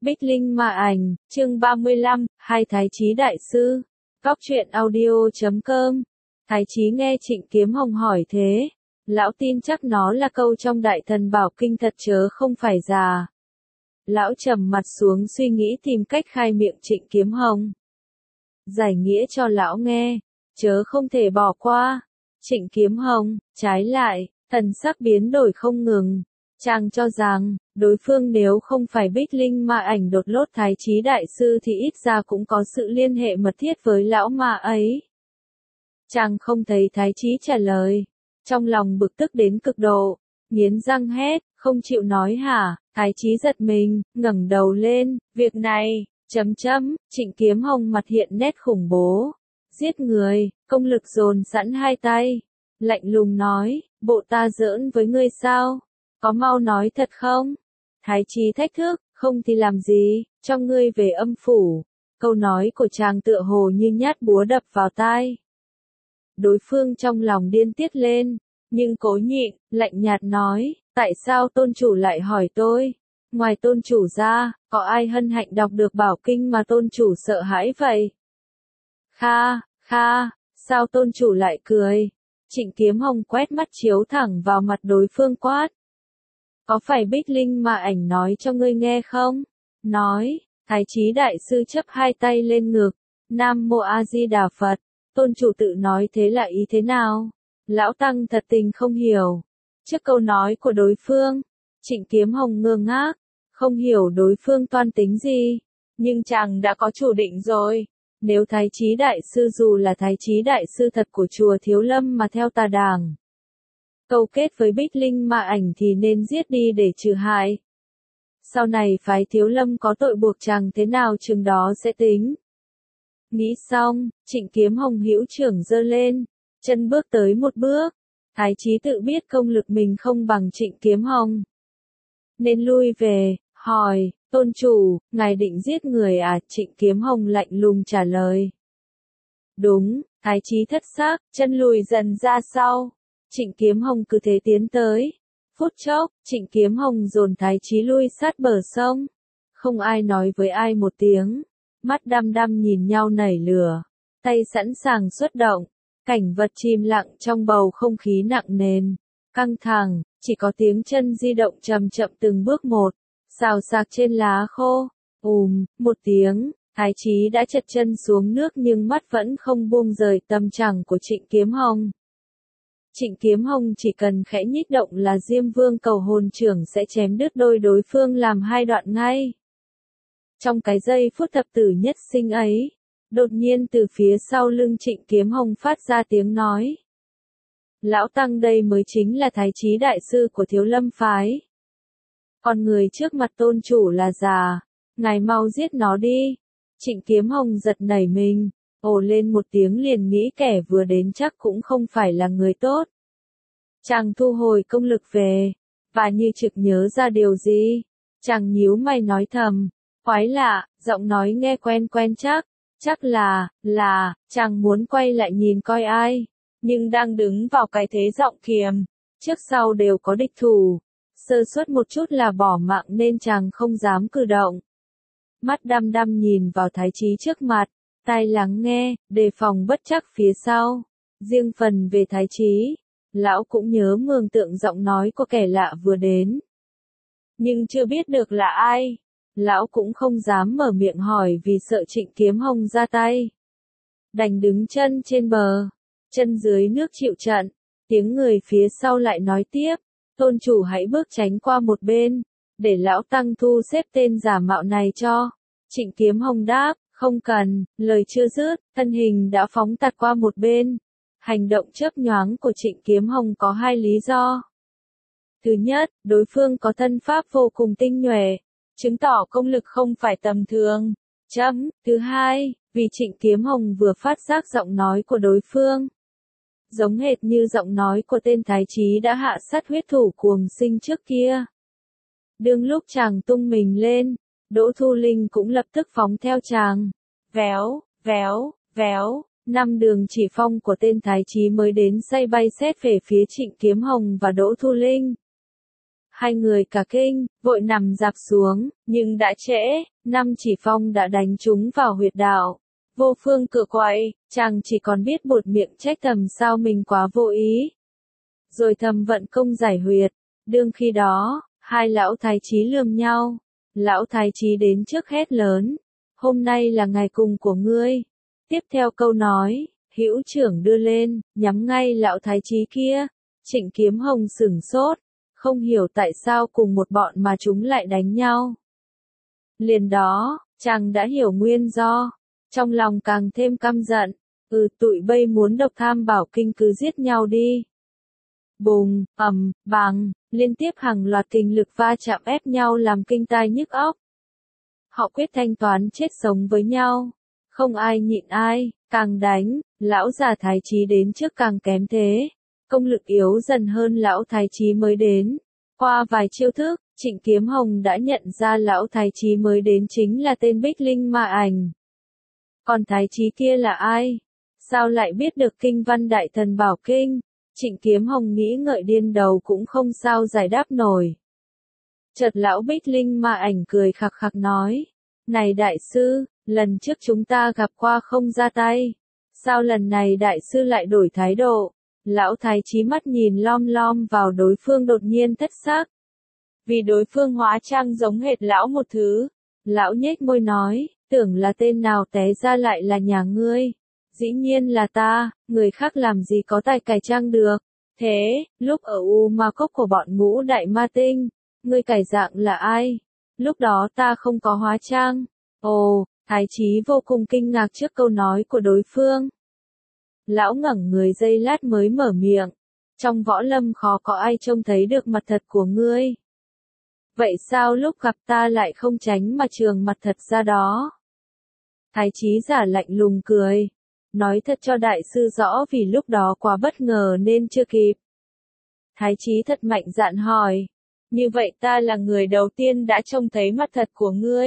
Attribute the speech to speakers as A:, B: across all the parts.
A: Bích Linh Ma Ảnh, chương 35, hai Thái Chí Đại Sư. Góc truyện audio.com. Thái Chí nghe Trịnh Kiếm Hồng hỏi thế. Lão tin chắc nó là câu trong Đại Thần Bảo Kinh thật chớ không phải già. Lão trầm mặt xuống suy nghĩ tìm cách khai miệng Trịnh Kiếm Hồng. Giải nghĩa cho lão nghe, chớ không thể bỏ qua. Trịnh Kiếm Hồng, trái lại, thần sắc biến đổi không ngừng. Chàng cho rằng, đối phương nếu không phải Bích Linh Ma Ảnh đột lốt Thái Chí Đại Sư thì ít ra cũng có sự liên hệ mật thiết với lão ma ấy. Chàng không thấy Thái Chí trả lời. Trong lòng bực tức đến cực độ, nghiến răng hét, không chịu nói hả? Thái Chí giật mình, ngẩng đầu lên, việc này, Trịnh Kiếm Hồng mặt hiện nét khủng bố. Giết người, công lực dồn sẵn hai tay. Lạnh lùng nói, bộ ta giỡn với ngươi sao? Có mau nói thật không? Thái Chí thách thức, không thì làm gì, cho ngươi về âm phủ. Câu nói của chàng tựa hồ như nhát búa đập vào tai. Đối phương trong lòng điên tiết lên, nhưng cố nhịn, lạnh nhạt nói, tại sao tôn chủ lại hỏi tôi? Ngoài tôn chủ ra, có ai hân hạnh đọc được bảo kinh mà tôn chủ sợ hãi vậy? Kha, sao tôn chủ lại cười? Trịnh Kiếm Hồng quét mắt chiếu thẳng vào mặt đối phương quát. Có phải Bích Linh Ma Ảnh nói cho ngươi nghe không? Nói, Thái Chí Đại Sư chấp hai tay lên ngực. Nam Mô A Di Đà Phật, tôn chủ tự nói thế là ý thế nào? Lão Tăng thật tình không hiểu. Trước câu nói của đối phương, Trịnh Kiếm Hồng ngơ ngác, không hiểu đối phương toan tính gì. Nhưng chàng đã có chủ định rồi. Nếu Thái Chí Đại Sư dù là Thái Chí Đại Sư thật của chùa Thiếu Lâm mà theo tà đảng câu kết với Bích Linh Ma Ảnh thì nên giết đi để trừ hại. Sau này phái Thiếu Lâm có tội buộc chàng thế nào chừng đó sẽ tính. Nghĩ xong, Trịnh Kiếm Hồng hữu trưởng giơ lên, chân bước tới một bước. Thái Chí tự biết công lực mình không bằng Trịnh Kiếm Hồng, nên lui về, hỏi, tôn chủ, ngài định giết người à? Trịnh Kiếm Hồng lạnh lùng trả lời. Đúng, Thái Chí thất sắc, chân lùi dần ra sau. Trịnh Kiếm Hồng cứ thế tiến tới. Phút chốc, Trịnh Kiếm Hồng dồn Thái Chí lui sát bờ sông. Không ai nói với ai một tiếng. Mắt đăm đăm nhìn nhau nảy lửa. Tay sẵn sàng xuất động. Cảnh vật chìm lặng trong bầu không khí nặng nề. Căng thẳng, chỉ có tiếng chân di động chậm chậm từng bước một. Xào xạc trên lá khô. Một tiếng, Thái Chí đã chật chân xuống nước nhưng mắt vẫn không buông rời tâm trạng của Trịnh Kiếm Hồng. Trịnh Kiếm Hồng chỉ cần khẽ nhích động là Diêm Vương Cầu Hồn Trưởng sẽ chém đứt đôi đối phương làm hai đoạn ngay. Trong cái giây phút thập tử nhất sinh ấy, đột nhiên từ phía sau lưng Trịnh Kiếm Hồng phát ra tiếng nói. Lão Tăng đây mới chính là Thái Chí Đại Sư của Thiếu Lâm Phái. Còn người trước mặt tôn chủ là già, ngài mau giết nó đi. Trịnh Kiếm Hồng giật nảy mình. Ồ lên một tiếng liền nghĩ kẻ vừa đến chắc cũng không phải là người tốt. Chàng thu hồi công lực về, và như trực nhớ ra điều gì. Chàng nhíu mày nói thầm, quái lạ, giọng nói nghe quen quen chắc là, chàng muốn quay lại nhìn coi ai. Nhưng đang đứng vào cái thế giọng kiềm, trước sau đều có địch thủ. Sơ suất một chút là bỏ mạng nên chàng không dám cử động. Mắt đăm đăm nhìn vào Thái Chí trước mặt. Tai lắng nghe, đề phòng bất trắc phía sau. Riêng phần về Thái Chí, lão cũng nhớ mường tượng giọng nói của kẻ lạ vừa đến. Nhưng chưa biết được là ai. Lão cũng không dám mở miệng hỏi vì sợ Trịnh Kiếm Hồng ra tay. Đành đứng chân trên bờ, chân dưới nước chịu trận. Tiếng người phía sau lại nói tiếp, tôn chủ hãy bước tránh qua một bên, để lão Tăng thu xếp tên giả mạo này cho. Trịnh Kiếm Hồng đáp. Không cần, lời chưa dứt, thân hình đã phóng tạt qua một bên. Hành động chớp nhoáng của Trịnh Kiếm Hồng có hai lý do. Thứ nhất, đối phương có thân pháp vô cùng tinh nhuệ, chứng tỏ công lực không phải tầm thường. Thứ hai, vì Trịnh Kiếm Hồng vừa phát giác giọng nói của đối phương. Giống hệt như giọng nói của tên Thái Chí đã hạ sát huyết thủ cuồng sinh trước kia. Đương lúc chàng tung mình lên, Đỗ Thu Linh cũng lập tức phóng theo chàng. Véo, 5 đường chỉ phong của tên Thái Chí mới đến say bay xét về phía Trịnh Kiếm Hồng và Đỗ Thu Linh. Hai người cả kinh, vội nằm rạp xuống, nhưng đã trễ, năm chỉ phong đã đánh trúng vào huyệt đạo. Vô phương cựa quậy, chàng chỉ còn biết buột miệng trách thầm sao mình quá vô ý. Rồi thầm vận công giải huyệt, đương khi đó, hai lão thái chí lườm nhau. Lão thái chí đến trước hét lớn, hôm nay là ngày cùng của ngươi. Tiếp theo câu nói, hữu trưởng đưa lên, nhắm ngay lão thái chí kia. Trịnh Kiếm Hồng sửng sốt, không hiểu tại sao cùng một bọn mà chúng lại đánh nhau. Liền đó, chàng đã hiểu nguyên do, trong lòng càng thêm căm giận, tụi bây muốn độc tham bảo kinh cứ giết nhau đi. Bùng, ầm, bàng, liên tiếp hàng loạt kình lực va chạm ép nhau làm kinh tai nhức óc. Họ quyết thanh toán chết sống với nhau, không ai nhịn ai, càng đánh, lão già thái chí đến trước càng kém thế. Công lực yếu dần hơn lão thái chí mới đến. Qua vài chiêu thức, Trịnh Kiếm Hồng đã nhận ra lão thái chí mới đến chính là tên Bích Linh Ma Ảnh. Còn thái chí kia là ai? Sao lại biết được kinh văn Đại Thần Bảo Kinh? Trịnh Kiếm Hồng nghĩ ngợi điên đầu cũng không sao giải đáp nổi. Chợt lão Bích Linh Ma Ảnh cười khặc khặc nói, này đại sư, lần trước chúng ta gặp qua không ra tay. Sao lần này đại sư lại đổi thái độ? Lão thái chí mắt nhìn lom lom vào đối phương đột nhiên thất sắc. Vì đối phương hóa trang giống hệt lão một thứ. Lão nhếch môi nói, tưởng là tên nào té ra lại là nhà ngươi. Dĩ nhiên là ta, người khác làm gì có tài cải trang được. Thế, lúc ở U Ma Cốc của bọn Ngũ Đại Ma Tinh, ngươi cải dạng là ai? Lúc đó ta không có hóa trang. Ồ, thái chí vô cùng kinh ngạc trước câu nói của đối phương. Lão ngẩng người giây lát mới mở miệng. Trong võ lâm khó có ai trông thấy được mặt thật của ngươi. Vậy sao lúc gặp ta lại không tránh mà trường mặt thật ra đó? Thái chí giả lạnh lùng cười. Nói thật cho đại sư rõ vì lúc đó quá bất ngờ nên chưa kịp. Thái chí thật mạnh dạn hỏi. Như vậy ta là người đầu tiên đã trông thấy mặt thật của ngươi.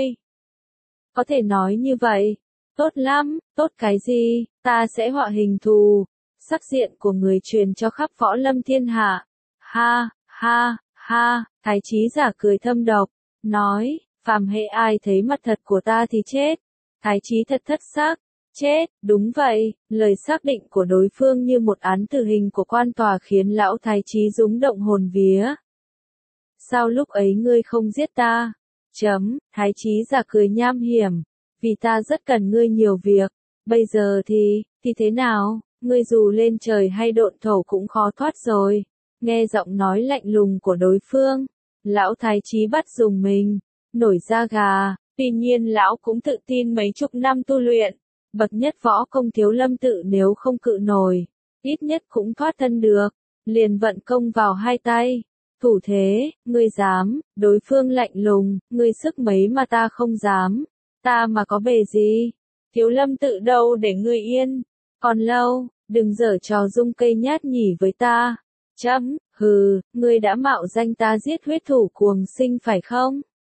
A: Có thể nói như vậy. Tốt lắm, tốt cái gì, ta sẽ họa hình thù, sắc diện của người truyền cho khắp võ lâm thiên hạ. Ha, ha, ha, thái chí giả cười thâm độc, nói, phàm hệ ai thấy mặt thật của ta thì chết. Thái chí thật thất sắc, chết, đúng vậy, lời xác định của đối phương như một án tử hình của quan tòa khiến lão thái chí rúng động hồn vía. Sao lúc ấy ngươi không giết ta? Thái chí giả cười nham hiểm. Vì ta rất cần ngươi nhiều việc, bây giờ thì thế nào, ngươi dù lên trời hay độn thổ cũng khó thoát rồi. Nghe giọng nói lạnh lùng của đối phương, lão thái chí bắt dùng mình, nổi da gà, tuy nhiên lão cũng tự tin mấy chục năm tu luyện, bậc nhất võ công Thiếu Lâm tự nếu không cự nổi, ít nhất cũng thoát thân được, liền vận công vào hai tay. Thủ thế, ngươi dám, đối phương lạnh lùng, ngươi sức mấy mà ta không dám. Ta mà có bề gì? Thiếu Lâm tự đâu để ngươi yên? Còn lâu, đừng giở trò dung cây nhát nhỉ với ta. Hừ, ngươi đã mạo danh ta giết huyết thủ cuồng sinh phải không?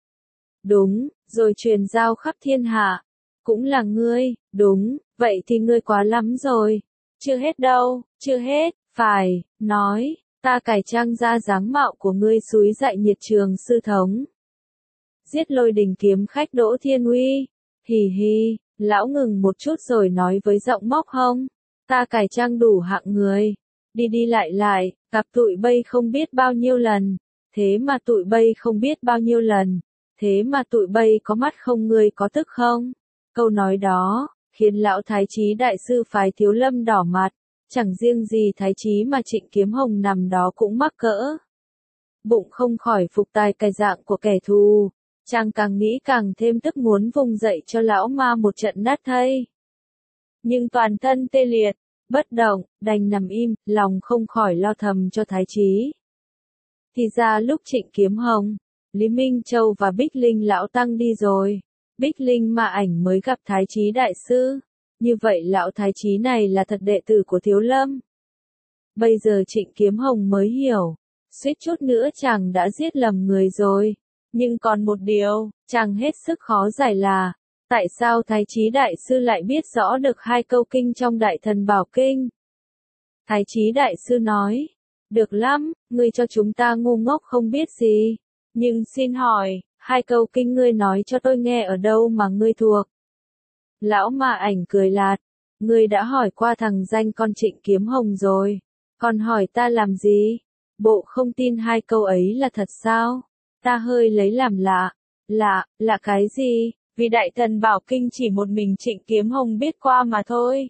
A: Đúng, rồi truyền giao khắp thiên hạ. Cũng là ngươi, đúng, vậy thì ngươi quá lắm rồi. Chưa hết đâu, chưa hết, phải, nói, ta cải trang ra dáng mạo của ngươi xúi dại nhiệt trường sư thống. Giết Lôi Đình kiếm khách Đỗ Thiên Uy. Hì hì, lão ngừng một chút rồi nói với giọng móc hông. Ta cải trang đủ hạng người. Đi đi lại lại, gặp tụi bây không biết bao nhiêu lần. Thế mà tụi bây không biết bao nhiêu lần. Thế mà tụi bây có mắt không ngươi có tức không? Câu nói đó, khiến lão thái chí đại sư phái Thiếu Lâm đỏ mặt. Chẳng riêng gì thái chí mà Trịnh Kiếm Hồng nằm đó cũng mắc cỡ. Bụng không khỏi phục tài cải dạng của kẻ thù. Chàng càng nghĩ càng thêm tức muốn vùng dậy cho lão ma một trận nát thây. Nhưng toàn thân tê liệt, bất động, đành nằm im, lòng không khỏi lo thầm cho thái chí. Thì ra lúc Trịnh Kiếm Hồng, Lý Minh Châu và Bích Linh lão tăng đi rồi. Bích Linh Ma Ảnh mới gặp thái chí đại sư. Như vậy lão thái chí này là thật đệ tử của Thiếu Lâm. Bây giờ Trịnh Kiếm Hồng mới hiểu. Suýt chút nữa chàng đã giết lầm người rồi. Nhưng còn một điều, chàng hết sức khó giải là, tại sao thái chí đại sư lại biết rõ được hai câu kinh trong Đại Thần Bảo Kinh? Thái chí đại sư nói, được lắm, ngươi cho chúng ta ngu ngốc không biết gì. Nhưng xin hỏi, hai câu kinh ngươi nói cho tôi nghe ở đâu mà ngươi thuộc. Lão Ma Ảnh cười lạt, ngươi đã hỏi qua thằng danh con Trịnh Kiếm Hồng rồi, còn hỏi ta làm gì? Bộ không tin hai câu ấy là thật sao? Ta hơi lấy làm lạ. Lạ cái gì? Vì đại thần bảo kinh chỉ một mình Trịnh Kiếm Hồng biết qua mà thôi.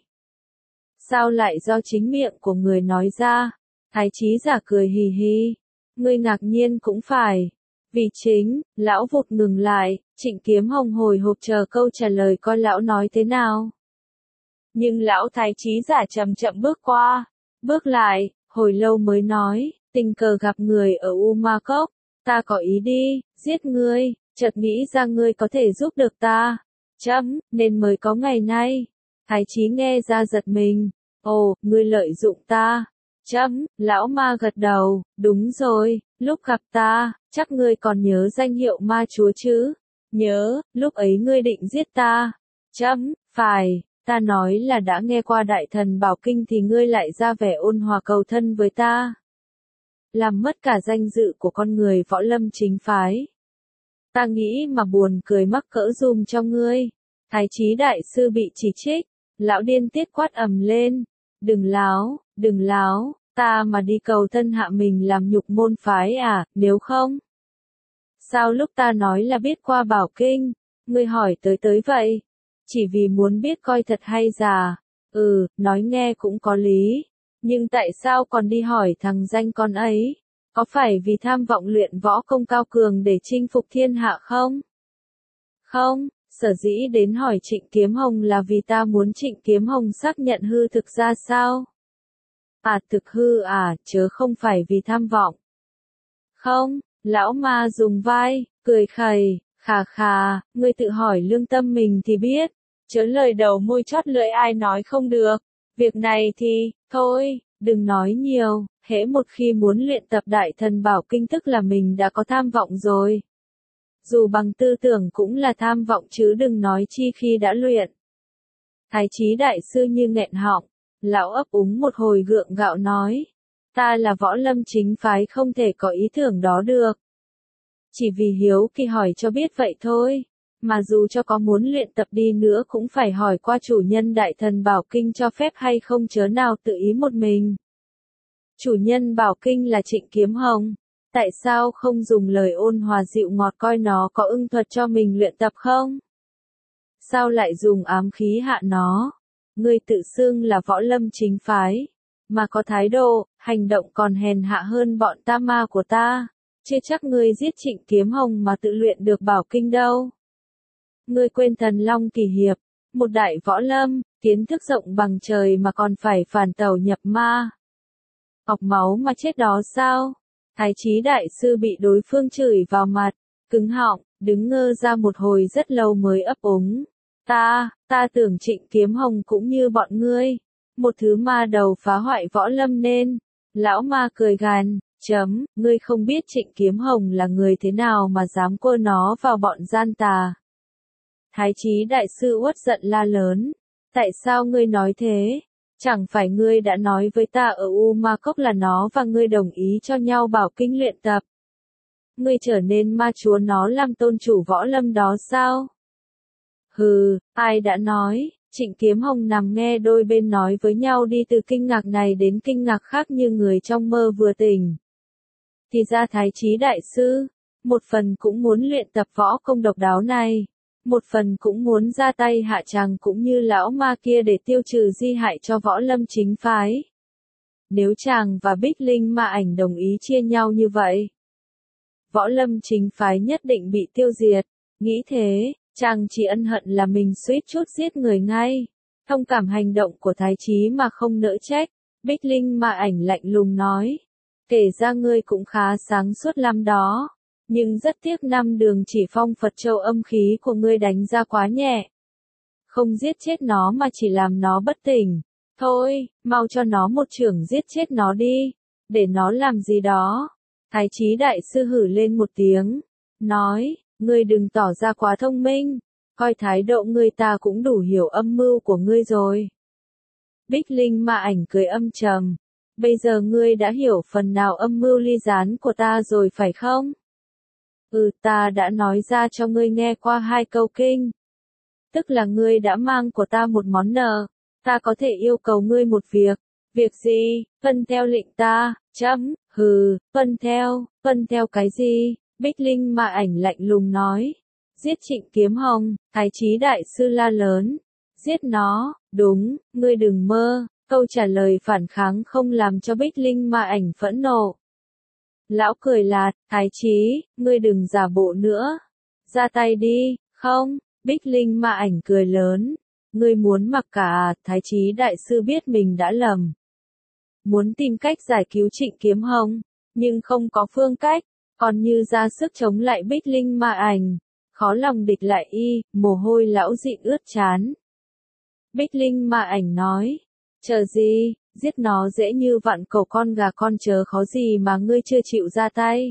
A: Sao lại do chính miệng của người nói ra? Thái Chí giả cười hì hì. Ngươi ngạc nhiên cũng phải. Vì chính, lão vụt ngừng lại, Trịnh Kiếm Hồng hồi hộp chờ câu trả lời coi lão nói thế nào. Nhưng lão Thái Chí giả chậm chậm bước qua, bước lại, hồi lâu mới nói, tình cờ gặp người ở U Ma Cốc, ta có ý đi, giết ngươi, chợt nghĩ ra ngươi có thể giúp được ta. Nên mới có ngày nay. Thái Chí nghe ra giật mình, ồ, ngươi lợi dụng ta. Lão ma gật đầu, đúng rồi, lúc gặp ta, chắc ngươi còn nhớ danh hiệu ma chúa chứ? Nhớ, lúc ấy ngươi định giết ta. Phải, ta nói là đã nghe qua đại thần bảo kinh thì ngươi lại ra vẻ ôn hòa cầu thân với ta. Làm mất cả danh dự của con người võ lâm chính phái. Ta nghĩ mà buồn cười mắc cỡ dùm cho ngươi. Thái Chí đại sư bị chỉ trích, lão điên tiết quát ầm lên. Đừng láo, ta mà đi cầu thân hạ mình làm nhục môn phái à, nếu không? Sao lúc ta nói là biết qua bảo kinh, ngươi hỏi tới vậy? Chỉ vì muốn biết coi thật hay giả. Nói nghe cũng có lý. Nhưng tại sao còn đi hỏi thằng danh con ấy? Có phải vì tham vọng luyện võ công cao cường để chinh phục thiên hạ không? Không, sở dĩ đến hỏi Trịnh Kiếm Hồng là vì ta muốn Trịnh Kiếm Hồng xác nhận hư thực ra sao? Thực hư à, chớ không phải vì tham vọng. Không, lão ma dùng vai, cười khẩy, khà, ngươi tự hỏi lương tâm mình thì biết, chớ lời đầu môi chót lưỡi ai nói không được. Việc này thì, thôi, đừng nói nhiều, hễ một khi muốn luyện tập đại thần bảo kinh tức là mình đã có tham vọng rồi. Dù bằng tư tưởng cũng là tham vọng chứ đừng nói chi khi đã luyện. Thái Chí đại sư như nghẹn họng, lão ấp úng một hồi gượng gạo nói, ta là võ lâm chính phái không thể có ý tưởng đó được. Chỉ vì hiếu kỳ hỏi cho biết vậy thôi, mà dù cho có muốn luyện tập đi nữa cũng phải hỏi qua chủ nhân đại thần bảo kinh cho phép hay không chớ nào tự ý một mình. Chủ nhân bảo kinh là Trịnh Kiếm Hồng, tại sao không dùng lời ôn hòa dịu ngọt coi nó có ưng thuật cho mình luyện tập không? Sao lại dùng ám khí hạ nó? Ngươi tự xưng là võ lâm chính phái, mà có thái độ, hành động còn hèn hạ hơn bọn ta ma của ta, chưa chắc ngươi giết Trịnh Kiếm Hồng mà tự luyện được bảo kinh đâu. Ngươi quên Thần Long Kỳ Hiệp, một đại võ lâm, kiến thức rộng bằng trời mà còn phải phản tàu nhập ma. Học máu mà chết đó sao? Thái Chí đại sư bị đối phương chửi vào mặt, cứng họng, đứng ngơ ra một hồi rất lâu mới ấp úng. Ta tưởng Trịnh Kiếm Hồng cũng như bọn ngươi, một thứ ma đầu phá hoại võ lâm nên. Lão ma cười gằn, ngươi không biết Trịnh Kiếm Hồng là người thế nào mà dám quơ nó vào bọn gian tà. Thái Chí đại sư uất giận la lớn, tại sao ngươi nói thế? Chẳng phải ngươi đã nói với ta ở U Ma Cốc là nó và ngươi đồng ý cho nhau bảo kinh luyện tập. Ngươi trở nên ma chúa nó làm tôn chủ võ lâm đó sao? Hừ, ai đã nói? Trịnh Kiếm Hồng nằm nghe đôi bên nói với nhau đi từ kinh ngạc này đến kinh ngạc khác như người trong mơ vừa tỉnh. Thì ra Thái Chí đại sư, một phần cũng muốn luyện tập võ công độc đáo này, một phần cũng muốn ra tay hạ chàng cũng như lão ma kia để tiêu trừ di hại cho võ lâm chính phái. Nếu chàng và Bích Linh Ma Ảnh đồng ý chia nhau như vậy, võ lâm chính phái nhất định bị tiêu diệt. Nghĩ thế, chàng chỉ ân hận là mình suýt chút giết người ngay. Thông cảm hành động của Thái Chí mà không nỡ trách. Bích Linh Ma Ảnh lạnh lùng nói, kể ra ngươi cũng khá sáng suốt lắm đó. Nhưng rất tiếc năm đường chỉ phong Phật Châu âm khí của ngươi đánh ra quá nhẹ. Không giết chết nó mà chỉ làm nó bất tỉnh. Thôi, mau cho nó một chưởng giết chết nó đi. Để nó làm gì đó. Thái Chí đại sư hử lên một tiếng. Nói, ngươi đừng tỏ ra quá thông minh. Coi thái độ ngươi ta cũng đủ hiểu âm mưu của ngươi rồi. Bích Linh Ma Ảnh cười âm trầm. bây giờ ngươi đã hiểu phần nào âm mưu ly gián của ta rồi phải không? Ta đã nói ra cho ngươi nghe qua 2 câu kinh. Tức là ngươi đã mang của ta một món nợ, ta có thể yêu cầu ngươi một việc. Việc gì? Tuân theo lệnh ta, chấm, tuân theo cái gì? Bích Linh Ma Ảnh lạnh lùng nói. Giết Trịnh Kiếm Hồng, Thái Chí đại sư la lớn. Giết nó, đúng, ngươi đừng mơ. Câu trả lời phản kháng không làm cho Bích Linh Ma Ảnh phẫn nộ. Lão cười lạt, Thái Chí, ngươi đừng giả bộ nữa. Ra tay đi, không? Bích Linh Ma Ảnh cười lớn. Ngươi muốn mặc cả à? Thái Chí đại sư biết mình đã lầm. Muốn tìm cách giải cứu Trịnh Kiếm Hồng, nhưng không có phương cách, còn như ra sức chống lại Bích Linh Ma Ảnh. Khó lòng địch lại y, mồ hôi lão dị ướt trán. Bích Linh Ma Ảnh nói, chờ gì, giết nó dễ như vặn cổ con gà con chớ khó gì mà ngươi chưa chịu ra tay.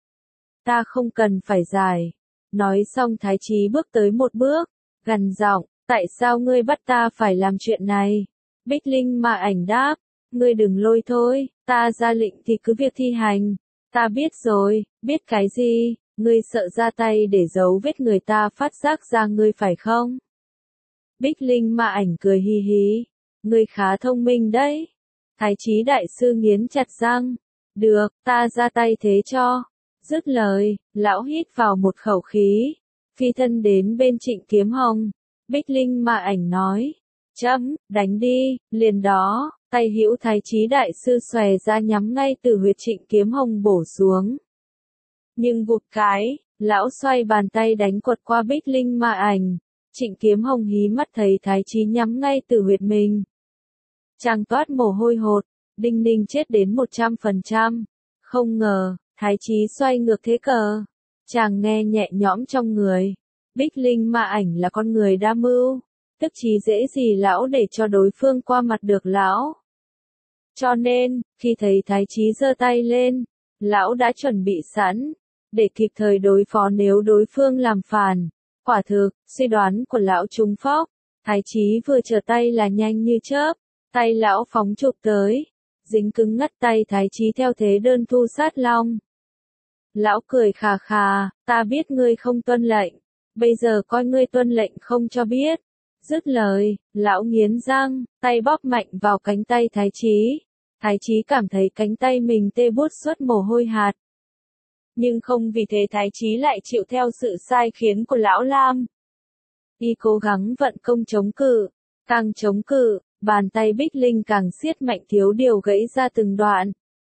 A: Ta không cần phải giải. Nói xong Thái Chí bước tới một bước, gằn giọng, tại sao ngươi bắt ta phải làm chuyện này? Bích Linh Ma Ảnh đáp, ngươi đừng lôi thôi, ta ra lệnh thì cứ việc thi hành. Ta biết rồi, biết cái gì, ngươi sợ ra tay để giấu vết người ta phát giác ra ngươi phải không? Bích Linh Ma Ảnh cười hi hí, ngươi khá thông minh đấy. Thái Chí đại sư nghiến chặt răng, được, ta ra tay thế cho. Dứt lời, lão hít vào một khẩu khí, phi thân đến bên Trịnh Kiếm Hồng. Bích Linh Ma Ảnh nói, chấm, đánh đi, liền đó, tay hữu Thái Chí đại sư xòe ra nhắm ngay từ huyệt Trịnh Kiếm Hồng bổ xuống. Nhưng vụt cái, lão xoay bàn tay đánh quật qua Bích Linh Ma Ảnh. Trịnh Kiếm Hồng hí mắt thấy Thái Chí nhắm ngay từ huyệt mình. Chàng toát mồ hôi hột, đinh ninh chết đến 100%. Không ngờ, Thái Chí xoay ngược thế cờ. Chàng nghe nhẹ nhõm trong người. Bích Linh Ma Ảnh là con người đa mưu, tức chí dễ gì lão để cho đối phương qua mặt được lão. Cho nên, khi thấy Thái Chí giơ tay lên, lão đã chuẩn bị sẵn, để kịp thời đối phó nếu đối phương làm phản. Quả thực, suy đoán của lão trúng phóc, Thái Chí vừa trở tay là nhanh như chớp, tay lão phóng chụp tới, dính cứng ngắt tay Thái Chí theo thế đơn thu sát long. Lão cười khà khà, ta biết ngươi không tuân lệnh, bây giờ coi ngươi tuân lệnh không cho biết. Dứt lời, lão nghiến răng, tay bóp mạnh vào cánh tay Thái Chí. Thái Chí cảm thấy cánh tay mình tê buốt suốt mồ hôi hạt. Nhưng không vì thế Thái Chí lại chịu theo sự sai khiến của lão Lam. Y cố gắng vận công chống cự, càng chống cự, bàn tay Bích Linh càng siết mạnh thiếu điều gãy ra từng đoạn.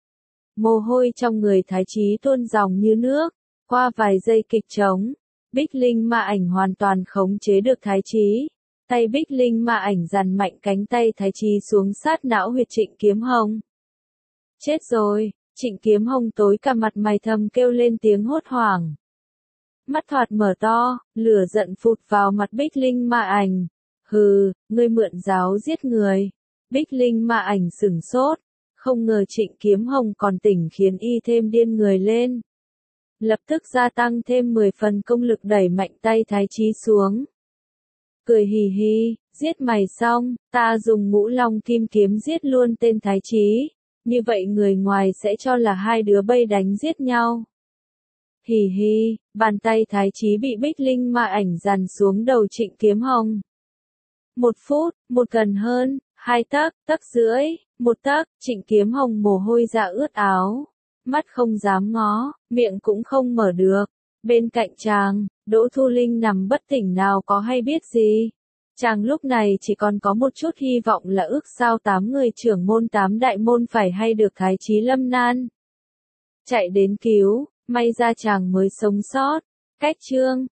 A: Mồ hôi trong người Thái Chí tuôn dòng như nước, qua vài giây kịch trống, Bích Linh Ma Ảnh hoàn toàn khống chế được Thái Chí. Tay Bích Linh Ma Ảnh dằn mạnh cánh tay Thái Chí xuống sát não huyệt Trịnh Kiếm Hồng. Chết rồi, Trịnh Kiếm Hồng tối cả mặt mày thầm kêu lên tiếng hốt hoảng. Mắt thoạt mở to, lửa giận phụt vào mặt Bích Linh Ma Ảnh. Hừ, ngươi mượn giáo giết người. Bích Linh Ma Ảnh sửng sốt, không ngờ Trịnh Kiếm Hồng còn tỉnh khiến y thêm điên người lên. Lập tức gia tăng thêm 10 phần công lực đẩy mạnh tay Thái Chí xuống. Cười hì hì, giết mày xong, ta dùng Ngũ Long Kim Kiếm giết luôn tên Thái Chí. Như vậy người ngoài sẽ cho là hai đứa bay đánh giết nhau. Hì hì, bàn tay Thái Chí bị Bích Linh Ma Ảnh dằn xuống đầu Trịnh Kiếm Hồng. 1 phút, một gần hơn, 2 tấc, tấc rưỡi, 1 tấc, Trịnh Kiếm Hồng mồ hôi ra ướt áo. Mắt không dám ngó, miệng cũng không mở được. Bên cạnh chàng, Đỗ Thu Linh nằm bất tỉnh nào có hay biết gì. Chàng lúc này chỉ còn có một chút hy vọng là ước sao 8 người trưởng môn 8 đại môn phải hay được Thái Chí lâm nan. Chạy đến cứu, may ra chàng mới sống sót. Cách chương